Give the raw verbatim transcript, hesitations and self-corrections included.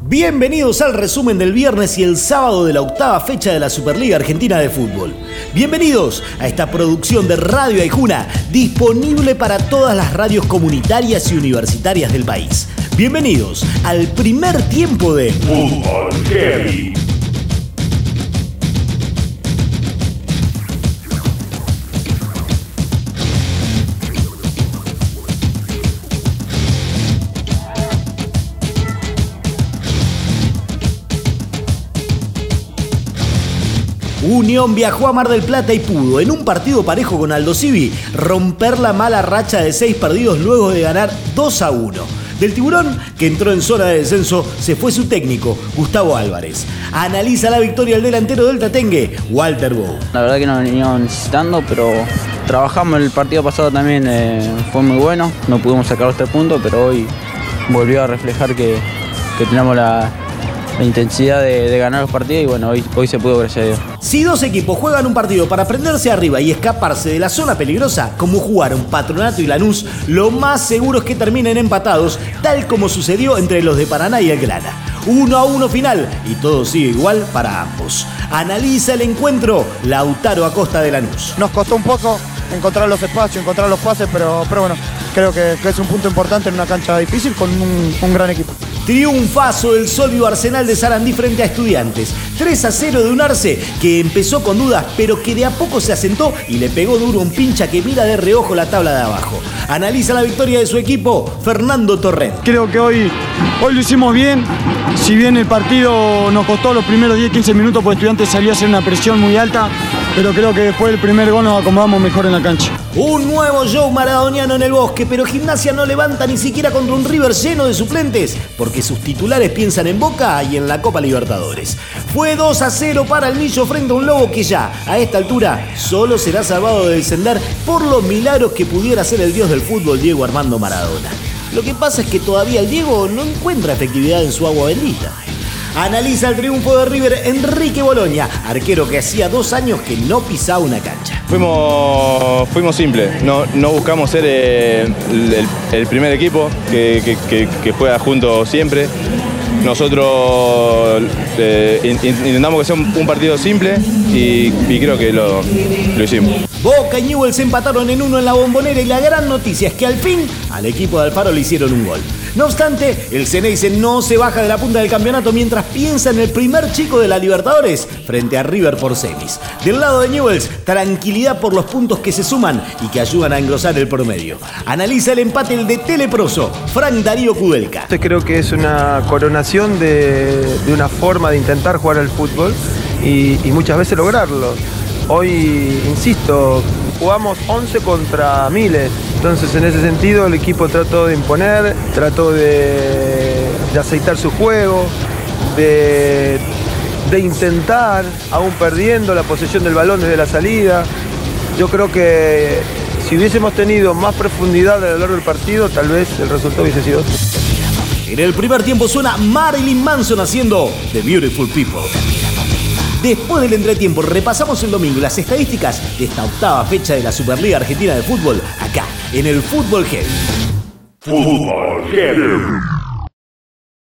Bienvenidos al resumen del viernes y el sábado de la octava fecha de la Superliga Argentina de Fútbol. Bienvenidos a esta producción de Radio Aijuna, disponible para todas las radios comunitarias y universitarias del país. Bienvenidos al primer tiempo de Fútbol Heavy. Unión viajó a Mar del Plata y pudo, en un partido parejo con Aldo Civi, romper la mala racha de seis perdidos luego de ganar dos a uno. Del Tiburón, que entró en zona de descenso, se fue su técnico, Gustavo Álvarez. Analiza la victoria el delantero del Tatengue, Walter Bou. La verdad que nos veníamos necesitando, pero trabajamos el partido pasado también, eh, fue muy bueno. No pudimos sacar los tres puntos, pero hoy volvió a reflejar que, que tenemos la... la intensidad de, de ganar los partidos y bueno, hoy, hoy se pudo, gracias a Dios. Si dos equipos juegan un partido para prenderse arriba y escaparse de la zona peligrosa, como jugaron Patronato y Lanús, lo más seguro es que terminen empatados, tal como sucedió entre los de Paraná y el Grana. Uno a uno final y todo sigue igual para ambos. Analiza el encuentro Lautaro Acosta de Lanús. Nos costó un poco encontrar los espacios, encontrar los pases, pero, pero bueno, creo que, que es un punto importante en una cancha difícil con un, un gran equipo. Triunfazo del sólido Arsenal de Sarandí frente a Estudiantes. tres a cero de un Arce que empezó con dudas, pero que de a poco se asentó y le pegó duro un pincha que mira de reojo la tabla de abajo. Analiza la victoria de su equipo, Fernando Torrent. Creo que hoy, hoy lo hicimos bien. Si bien el partido nos costó los primeros diez a quince minutos, porque Estudiantes salió a hacer una presión muy alta, pero creo que después del primer gol nos acomodamos mejor en la cancha. Un nuevo show maradoniano en el Bosque, pero Gimnasia no levanta ni siquiera contra un River lleno de suplentes, porque sus titulares piensan en Boca y en la Copa Libertadores. Fue dos a cero para el Millo frente a un Lobo que ya, a esta altura, solo será salvado de descender por los milagros que pudiera hacer el dios del fútbol Diego Armando Maradona. Lo que pasa es que todavía el Diego no encuentra efectividad en su agua bendita. Analiza el triunfo de River Enrique Boloña, arquero que hacía dos años que no pisaba una cancha. Fuimos, fuimos simples, no, no buscamos ser eh, el, el primer equipo que, que, que, que juega juntos siempre. Nosotros eh, intentamos que sea un, un partido simple y, y creo que lo, lo hicimos. Boca y Newell's empataron en uno en la Bombonera y la gran noticia es que al fin al equipo de Alfaro le hicieron un gol. No obstante, el Ceneice no se baja de la punta del campeonato mientras piensa en el primer chico de la Libertadores frente a River por semis. Del lado de Newell's, tranquilidad por los puntos que se suman y que ayudan a engrosar el promedio. Analiza el empate el de Teleproso, Frank Darío Kudelka. Creo que es una coronación de, de una forma de intentar jugar al fútbol y, y muchas veces lograrlo. Hoy, insisto, jugamos once contra miles, entonces en ese sentido el equipo trató de imponer, trató de, de aceitar su juego, de, de intentar, aún perdiendo la posesión del balón desde la salida. Yo creo que si hubiésemos tenido más profundidad a lo largo del partido, tal vez el resultado hubiese sido otro. En el primer tiempo suena Marilyn Manson haciendo The Beautiful People. Después del entretiempo repasamos el domingo las estadísticas de esta octava fecha de la Superliga Argentina de Fútbol, acá en el Fútbol Heavy. Fútbol Heavy.